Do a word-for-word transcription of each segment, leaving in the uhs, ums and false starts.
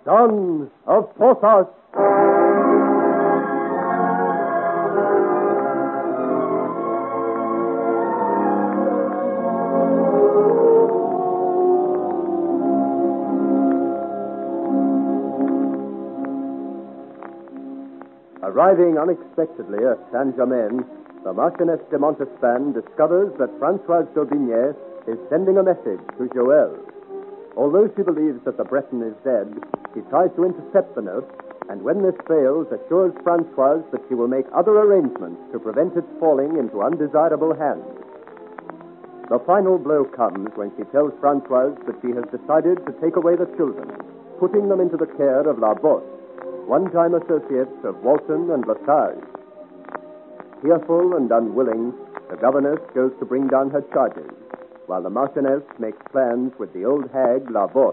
Son of Porthos. Arriving unexpectedly at Saint-Germain, the Marchioness de Montespan discovers that Françoise d'Aubigné is sending a message to Joël. Although she believes that the Breton is dead, she tries to intercept the note, and when this fails, assures Françoise that she will make other arrangements to prevent its falling into undesirable hands. The final blow comes when she tells Françoise that she has decided to take away the children, putting them into the care of La Bosse, one-time associates of Walton and Lesage. Fearful and unwilling, the governess goes to bring down her charges, while the Marchioness makes plans with the old hag La Bosse.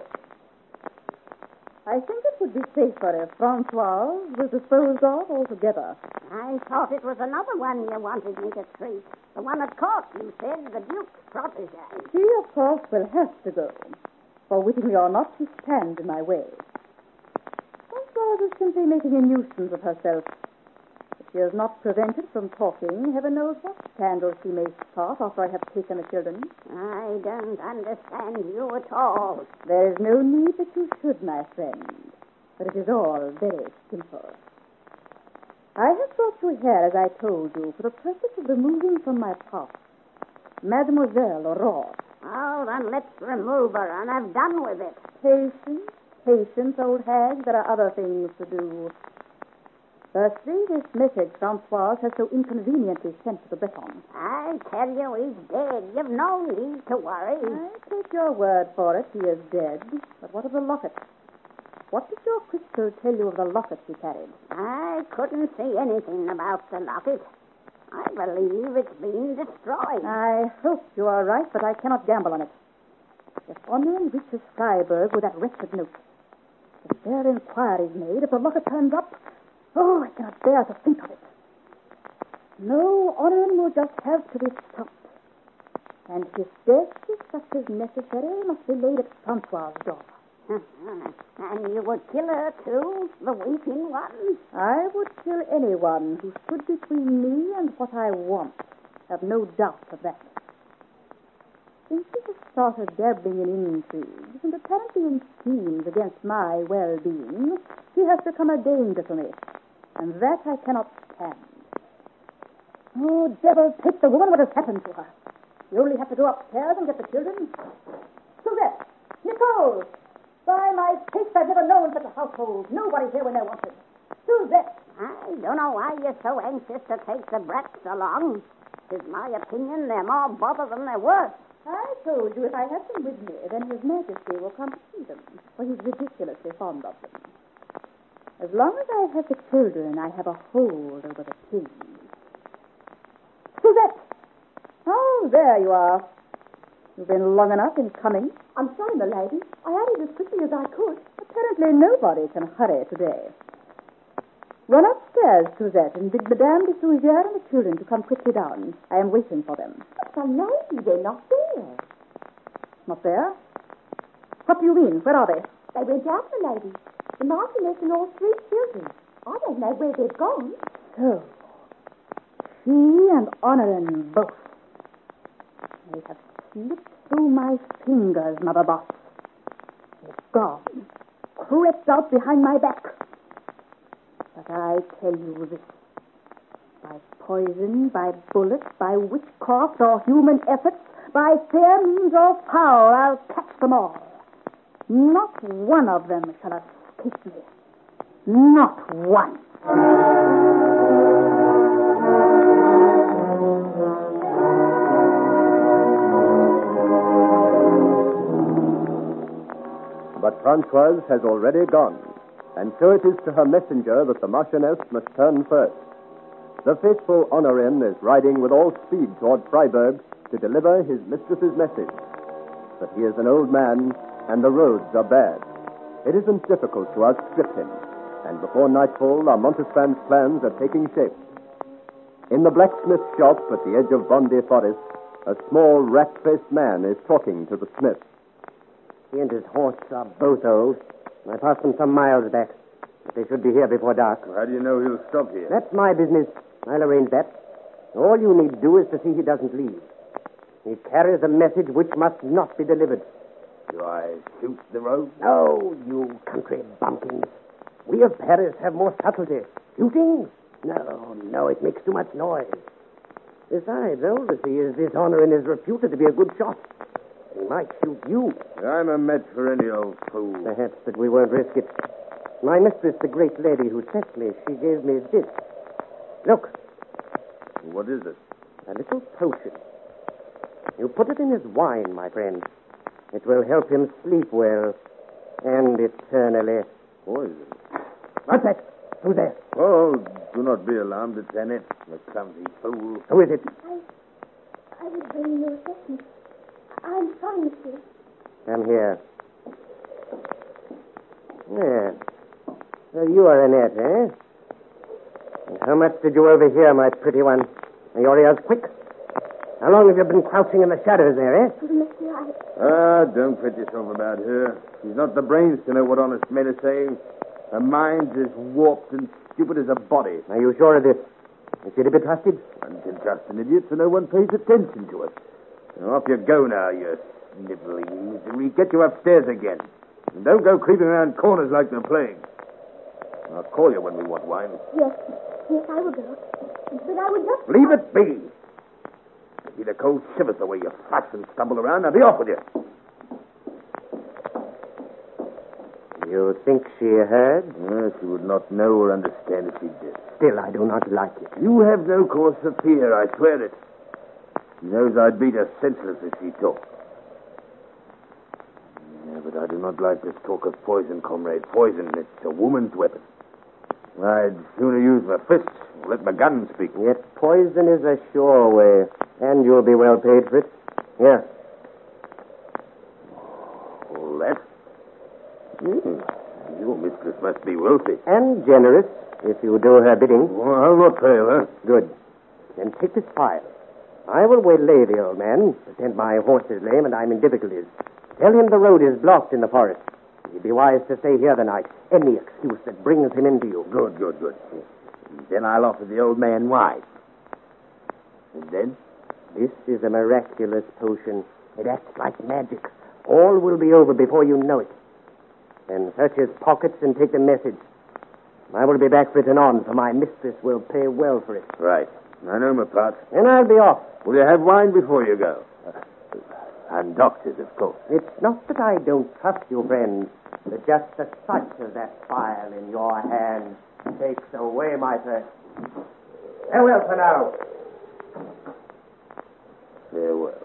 I think it would be safer if Françoise was disposed of altogether. I thought it was another one you wanted me to treat. The one at court, you said, the Duke's protégé. She, of course, will have to go, for wittingly or not, she stands in my way. Françoise is simply making a nuisance of herself. If she is not prevented from talking, heaven knows what scandal she may start after I have taken the children. I don't understand you at all. There is no need that you should, my friend. But it is all very simple. I have brought you here, as I told you, for the purpose of removing from my path Mademoiselle Aurore. Oh, then let's remove her, and have done with it. Patience, patience, old hag. There are other things to do. Firstly, this message Françoise has so inconveniently sent to the Breton. I tell you, he's dead. You've no need to worry. I take your word for it. He is dead. But what of the locket? What did your crystal tell you of the locket she carried? I couldn't see anything about the locket. I believe it's been destroyed. I hope you are right, but I cannot gamble on it. If Honorin reaches Freiburg with that wretched note, if there are inquiries made, if the locket turns up, oh, I cannot bear to think of it. No, Honorin will just have to be stopped. And his death, if such is necessary, must be laid at François' door. And you would kill her, too, the weeping one? I would kill anyone who stood between me and what I want. Have no doubt of that. Since she has started dabbling in intrigues and apparently in schemes against my well-being, she has become a danger to me. And that I cannot stand. Oh, devil take the woman, what has happened to her? You only have to go upstairs and get the children. Suzette! Nicole! By my faith, I've never known such a household. Nobody here when they're wanted. Suzette! I don't know why you're so anxious to take the brats along. It's my opinion they're more bother than they're worth. I told you if I have them with me, then His Majesty will come to see them, for he's ridiculously fond of them. As long as I have the children, I have a hold over the king. Suzette! Oh, there you are. You've been long enough in coming. I'm sorry, my lady. I added as quickly as I could. Apparently nobody can hurry today. Run upstairs, Suzette, and bid Madame de Sougière and the children to come quickly down. I am waiting for them. But my lady, they're not there. Not there? What do you mean? Where are they? They went out, my lady. The Marchioness and all three children. I don't know where they've gone. So, she and Honorin both. They have slipped through my fingers, Mother Boss. They've gone, crept out behind my back. But I tell you this. By poison, by bullet, by witchcraft or human efforts, by fair means or foul, I'll catch them all. Not one of them shall escape me. Not one. But Françoise has already gone, and so it is to her messenger that the Marchioness must turn first. The faithful Honorin is riding with all speed toward Freiburg to deliver his mistress's message. But he is an old man, and the roads are bad. It isn't difficult to outstrip him, and before nightfall, our Montespan's plans are taking shape. In the blacksmith shop at the edge of Bondy Forest, a small, rat-faced man is talking to the smith. He and his horse are both old. I passed them some miles back. But they should be here before dark. How do you know he'll stop here? That's my business. I'll arrange that. All you need do is to see he doesn't leave. He carries a message which must not be delivered. Do I shoot the road? No, you country bumpkins. We of Paris have more subtlety. Shooting? No, no, it makes too much noise. Besides, Oversea is dishonored and is reputed to be a good shot. He might shoot you. I'm a match for any old fool. Perhaps, but we won't risk it. My mistress, the great lady who sent me, she gave me this. Look. What is it? A little potion. You put it in his wine, my friend. It will help him sleep well and eternally. Poison? What's that? Who's there? Oh, do not be alarmed. It's Annette, the clumsy fool. Who is it? I, I will bring you refreshment. I'm fine, monsieur. Come here. Yeah. So you are Annette, eh? And how much did you overhear, my pretty one? Are your ears quick? How long have you been crouching in the shadows there, eh? Monsieur, I... Ah, don't fret yourself about her. She's not the brains to know what honest men are saying. Her mind's as warped and stupid as a body. Are you sure of this? Is she to be trusted? One can trust an idiot so no one pays attention to us. Now, off you go now, you sniveling misery. Get you upstairs again. And don't go creeping around corners like the plague. I'll call you when we want wine. Yes, yes, I will go. But I will just... Leave it be. See the cold shivers the way you fuss and stumble around. Now be off with you. You think she heard? Uh, she would not know or understand if she did. Still, I do not like it. You have no cause for fear, I swear it. She knows I'd beat her senseless if she talked. Yeah, but I do not like this talk of poison, comrade. Poison, it's a woman's weapon. I'd sooner use my fists or let my gun speak. Yet poison is a sure way, and you'll be well paid for it. Here. All that? Hmm. Your mistress must be wealthy. And generous, if you do her bidding. Well, I'll not fail her. Good. Then take this file. I will waylay the old man, pretend my horse is lame and I'm in difficulties. Tell him the road is blocked in the forest. He'd be wise to stay here the night. Any excuse that brings him into you. Good, good, good. Then I'll offer the old man wine. And then? This is a miraculous potion. It acts like magic. All will be over before you know it. Then search his pockets and take the message. I will be back written on, for my mistress will pay well for it. Right. I know my part. And I'll be off. Will you have wine before you go? Uh, and doctors, of course. It's not that I don't trust you, friend, but just the sight of that file in your hand takes away my purse. Farewell for now. Farewell.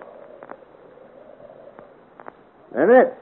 Annette!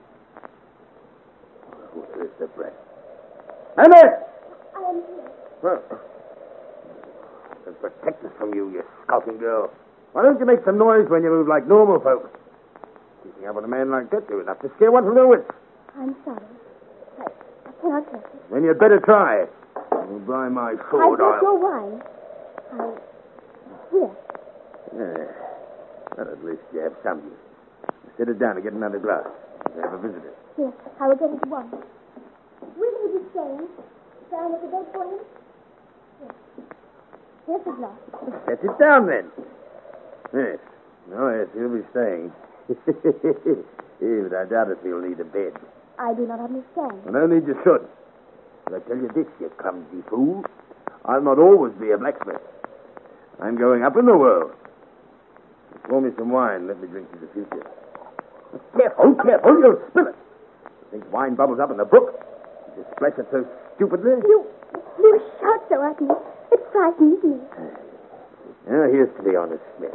Where is the breath? Annette! I am here. Well, to protect us from you, you skulking girl. Why don't you make some noise when you move like normal folks? Keeping up with a man like that, you're enough to scare one from their wits. I'm sorry. I, I cannot help it. Then you'd better try. You'll buy my I sword. brought I'll... your wine. I... Here. Yeah. Well, at least you have some. Sit it down and get another glass. I have a visitor. Here, I will get it at once. Will he be staying? Down at the bed for him? Yes. Here's the glass. Set it down, then. Yes. Oh, yes, he'll be staying. Yeah, but I doubt if he'll need a bed. I do not understand. Well, no need you should. But I tell you this, you clumsy fool. I'll not always be a blacksmith. I'm going up in the world. Pour me some wine. Let me drink to the future. Careful, careful. You'll spill it. You think wine bubbles up in the brook? You splash it so stupidly? You... You shout so at me. It frightens me. Now, here's to the honest smith.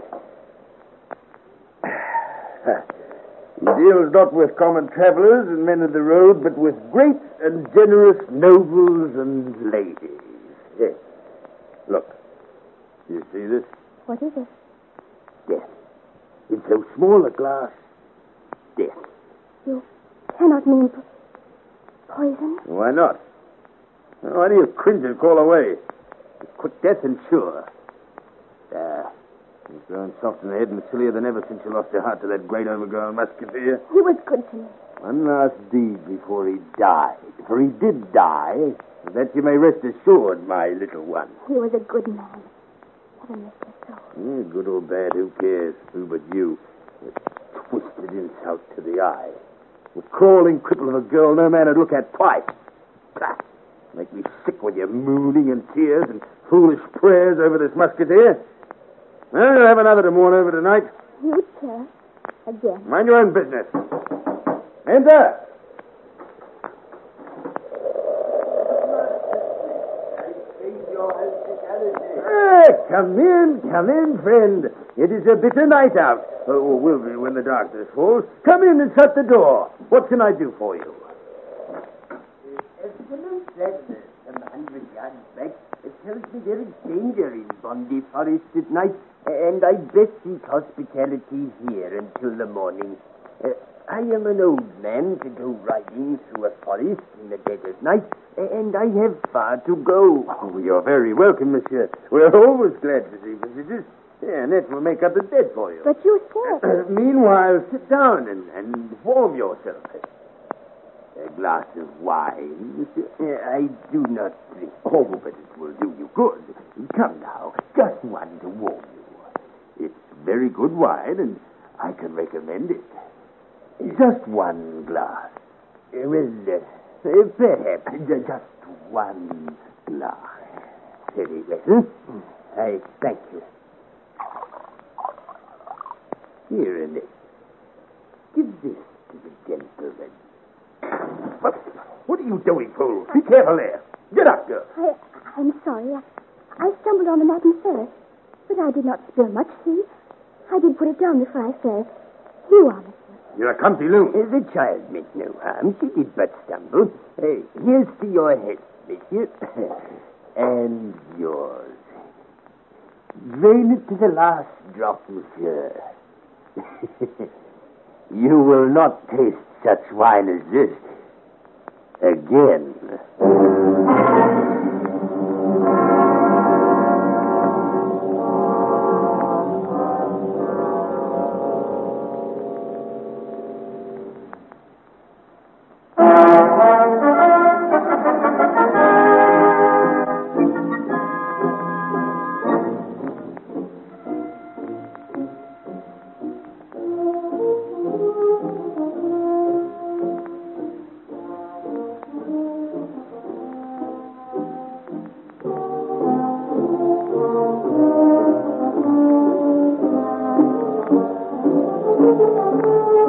He deals not with common travelers and men of the road, but with great and generous nobles and ladies. Yes. Look. You see this? What is it? Death. In so small a glass. Death. You cannot mean po- poison? Why not? Why do you cringe and call away? Quick death and sure. Uh, You've grown soft in the head and sillier than ever since you lost your heart to that great overgrown musketeer. He was good to me. One last deed before he died. For he did die. That you may rest assured, my little one. He was a good man. Heaven rest his soul. Yeah, good or bad, who cares? Who but you? A twisted insult to the eye. A crawling cripple of a girl no man would look at twice. Pah! Make me sick with your mooning and tears and foolish prayers over this musketeer. Well, you'll have another to mourn over tonight. You, sir. Again. Mind your own business. Enter. Ah, come in, come in, friend. It is a bitter night out. Oh, will be when the darkness falls. Come in and shut the door. What can I do for you? Excellent, that some hundred yards back. It tells me there is danger in Bondi Forest at night, and I best seek hospitality here until the morning. Uh, I am an old man to go riding through a forest in the dead of night, and I have far to go. Oh, you're very welcome, monsieur. We're always glad to see visitors. Yeah, and that will make up the bed for you. But you said... Meanwhile, sit down and, and warm yourself. A glass of wine, monsieur? Uh, I do not drink. Oh, but it will do you good. Come now, just one to warm you. It's very good wine, and I can recommend it. Just one glass. Uh, well, uh, perhaps. Just one glass. Very well. I thank you. Here, Annette. Give this to the gentleman. What are you doing, fool? Be careful there. Get up, girl. I, I'm sorry. I, I stumbled on the map and first, but I did not spill much tea. I did put it down before I fell. You are, monsieur. You're a clumsy loon. Uh, the child meant no harm. She did but stumble. Uh, here's to your health, monsieur. And yours. Drain it to the last drop, monsieur. You will not taste such wine as this again. Thank you.